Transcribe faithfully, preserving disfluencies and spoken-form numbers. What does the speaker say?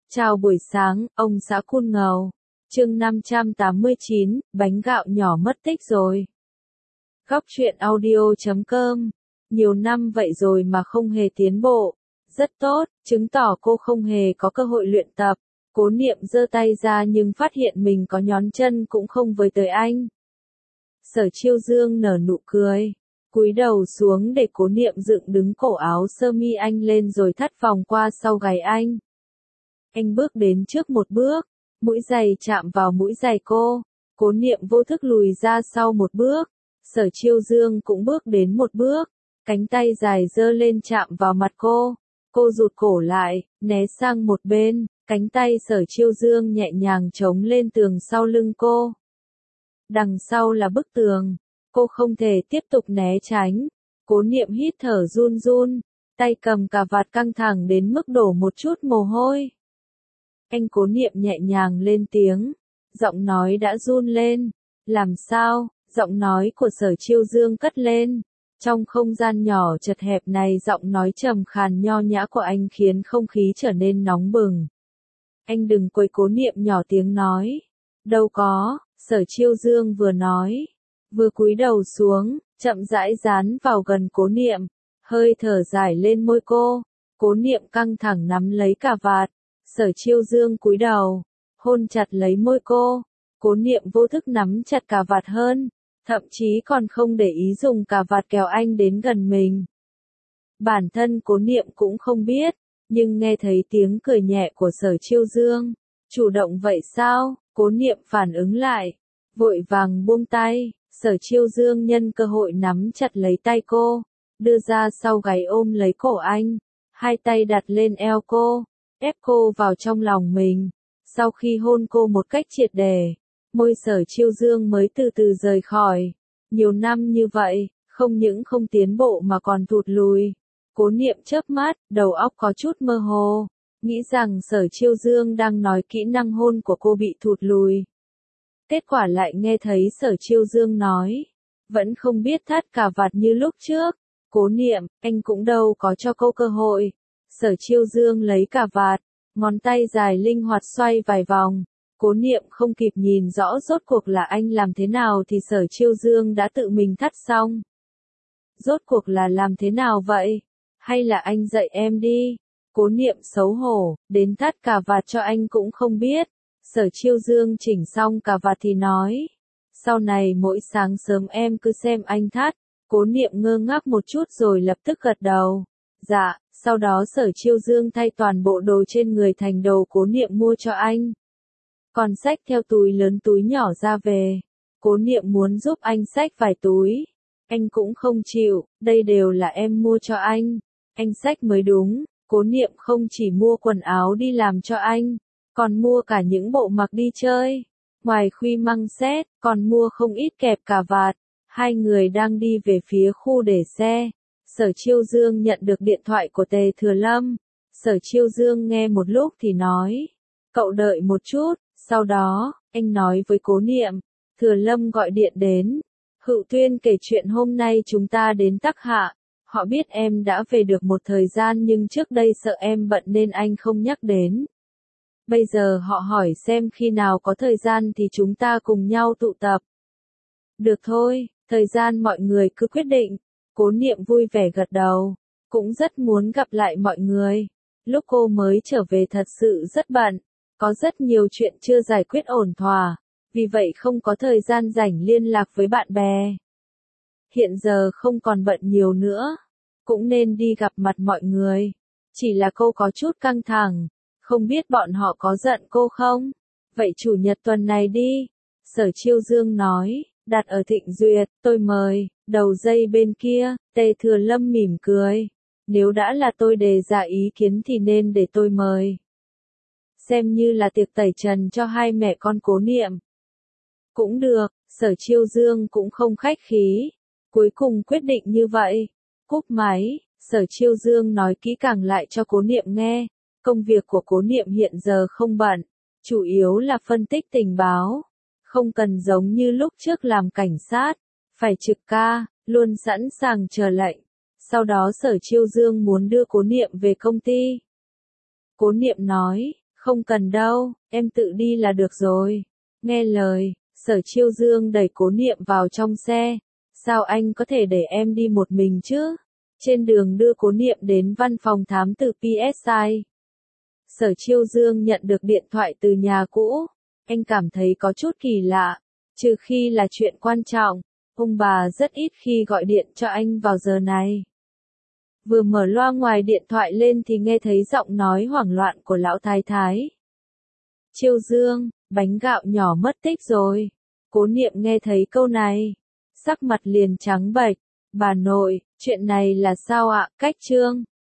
Chào buổi sáng, ông xã Cun Ngầu. Chương năm trăm tám mươi chín, bánh gạo nhỏ mất tích rồi. Góc truyện audio chấm com. Nhiều năm vậy rồi mà không hề tiến bộ. Rất tốt, chứng tỏ cô không hề có cơ hội luyện tập. Cố Niệm giơ tay ra nhưng phát hiện mình có nhón chân cũng không với tới anh. Sở Chiêu Dương nở nụ cười, cúi đầu xuống để Cố Niệm dựng đứng cổ áo sơ mi anh lên rồi thắt vòng qua sau gáy anh. Anh bước đến trước một bước, mũi giày chạm vào mũi giày cô. Cố Niệm vô thức lùi ra sau một bước. Sở Chiêu Dương cũng bước đến một bước, cánh tay dài giơ lên chạm vào mặt cô. Cô rụt cổ lại, né sang một bên, cánh tay Sở Chiêu Dương nhẹ nhàng chống lên tường sau lưng cô. Đằng sau là bức tường, cô không thể tiếp tục né tránh. Cố Niệm hít thở run run, tay cầm cà vạt căng thẳng đến mức đổ một chút mồ hôi. Anh Cố Niệm nhẹ nhàng lên tiếng, giọng nói đã run lên. Làm sao? Giọng nói của Sở Chiêu Dương cất lên. Trong không gian nhỏ chật hẹp này, giọng nói trầm khàn nho nhã của anh khiến không khí trở nên nóng bừng. Anh đừng quấy. Cố Niệm nhỏ tiếng nói. Đâu có, Sở Chiêu Dương vừa nói, vừa cúi đầu xuống, chậm rãi dán vào gần Cố Niệm, hơi thở dài lên môi cô. Cố Niệm căng thẳng nắm lấy cà vạt. Sở Chiêu Dương cúi đầu, hôn chặt lấy môi cô. Cố Niệm vô thức nắm chặt cà vạt hơn, thậm chí còn không để ý dùng cà vạt kéo anh đến gần mình. Bản thân Cố Niệm cũng không biết, nhưng nghe thấy tiếng cười nhẹ của Sở Chiêu Dương. Chủ động vậy sao? Cố Niệm phản ứng lại, vội vàng buông tay. Sở Chiêu Dương nhân cơ hội nắm chặt lấy tay cô, đưa ra sau gáy ôm lấy cổ anh, hai tay đặt lên eo cô, ép cô vào trong lòng mình. Sau khi hôn cô một cách triệt để, môi Sở Chiêu Dương mới từ từ rời khỏi. Nhiều năm như vậy, không những không tiến bộ mà còn thụt lùi. Cố Niệm chớp mắt, đầu óc có chút mơ hồ, nghĩ rằng Sở Chiêu Dương đang nói kỹ năng hôn của cô bị thụt lùi. Kết quả lại nghe thấy Sở Chiêu Dương nói, vẫn không biết thắt cà vạt như lúc trước. Cố Niệm, anh cũng đâu có cho cô cơ hội. Sở Chiêu Dương lấy cà vạt, ngón tay dài linh hoạt xoay vài vòng. Cố Niệm không kịp nhìn rõ rốt cuộc là anh làm thế nào thì Sở Chiêu Dương đã tự mình thắt xong. Rốt cuộc là làm thế nào vậy? Hay là anh dạy em đi? Cố Niệm xấu hổ, đến thắt cà vạt cho anh cũng không biết. Sở Chiêu Dương chỉnh xong cà vạt thì nói, sau này mỗi sáng sớm em cứ xem anh thắt. Cố Niệm ngơ ngác một chút rồi lập tức gật đầu. Dạ, sau đó Sở Chiêu Dương thay toàn bộ đồ trên người thành đồ Cố Niệm mua cho anh. Còn xách theo túi lớn túi nhỏ ra về. Cố Niệm muốn giúp anh xách vài túi. Anh cũng không chịu, đây đều là em mua cho anh. Anh xách mới đúng. Cố Niệm không chỉ mua quần áo đi làm cho anh, còn mua cả những bộ mặc đi chơi. Ngoài khuy măng xét, còn mua không ít kẹp cà vạt. Hai người đang đi về phía khu để xe. Sở Chiêu Dương nhận được điện thoại của Tề Thừa Lâm. Sở Chiêu Dương nghe một lúc thì nói, cậu đợi một chút. Sau đó, anh nói với Cố Niệm, Thừa Lâm gọi điện đến. Hữu Tuyên kể chuyện hôm nay chúng ta đến Tắc Hạ. Họ biết em đã về được một thời gian nhưng trước đây sợ em bận nên anh không nhắc đến. Bây giờ họ hỏi xem khi nào có thời gian thì chúng ta cùng nhau tụ tập. Được thôi, thời gian mọi người cứ quyết định. Cố Niệm vui vẻ gật đầu, cũng rất muốn gặp lại mọi người. Lúc cô mới trở về thật sự rất bận, có rất nhiều chuyện chưa giải quyết ổn thỏa, vì vậy không có thời gian rảnh liên lạc với bạn bè. Hiện giờ không còn bận nhiều nữa, cũng nên đi gặp mặt mọi người. Chỉ là cô có chút căng thẳng, không biết bọn họ có giận cô không? Vậy chủ nhật tuần này đi. Sở Chiêu Dương nói, đặt ở Thịnh Duyệt, tôi mời. Đầu dây bên kia, Tề Thừa Lâm mỉm cười. Nếu đã là tôi đề ra ý kiến thì nên để tôi mời. Xem như là tiệc tẩy trần cho hai mẹ con Cố Niệm. Cũng được, Sở Chiêu Dương cũng không khách khí. Cuối cùng quyết định như vậy. Cúp máy, Sở Chiêu Dương nói kỹ càng lại cho Cố Niệm nghe. Công việc của Cố Niệm hiện giờ không bận, chủ yếu là phân tích tình báo. Không cần giống như lúc trước làm cảnh sát, phải trực ca, luôn sẵn sàng chờ lệnh. Sau đó Sở Chiêu Dương muốn đưa Cố Niệm về công ty. Cố Niệm nói, Không cần đâu, em tự đi là được rồi. Nghe lời, Sở Chiêu Dương đẩy Cố Niệm vào trong xe. Sao anh có thể để em đi một mình chứ? Trên đường đưa Cố Niệm đến văn phòng thám tử pê ét i. Sở Chiêu Dương nhận được điện thoại từ nhà cũ. Anh cảm thấy có chút kỳ lạ. Trừ khi là chuyện quan trọng, ông bà rất ít khi gọi điện cho anh vào giờ này. Vừa mở loa ngoài điện thoại lên thì nghe thấy giọng nói hoảng loạn của lão thái thái. Chiêu Dương, bánh gạo nhỏ mất tích rồi. Cố Niệm nghe thấy câu này, sắc mặt liền trắng bệch. Bà nội, chuyện này là sao ạ? Cách Trương,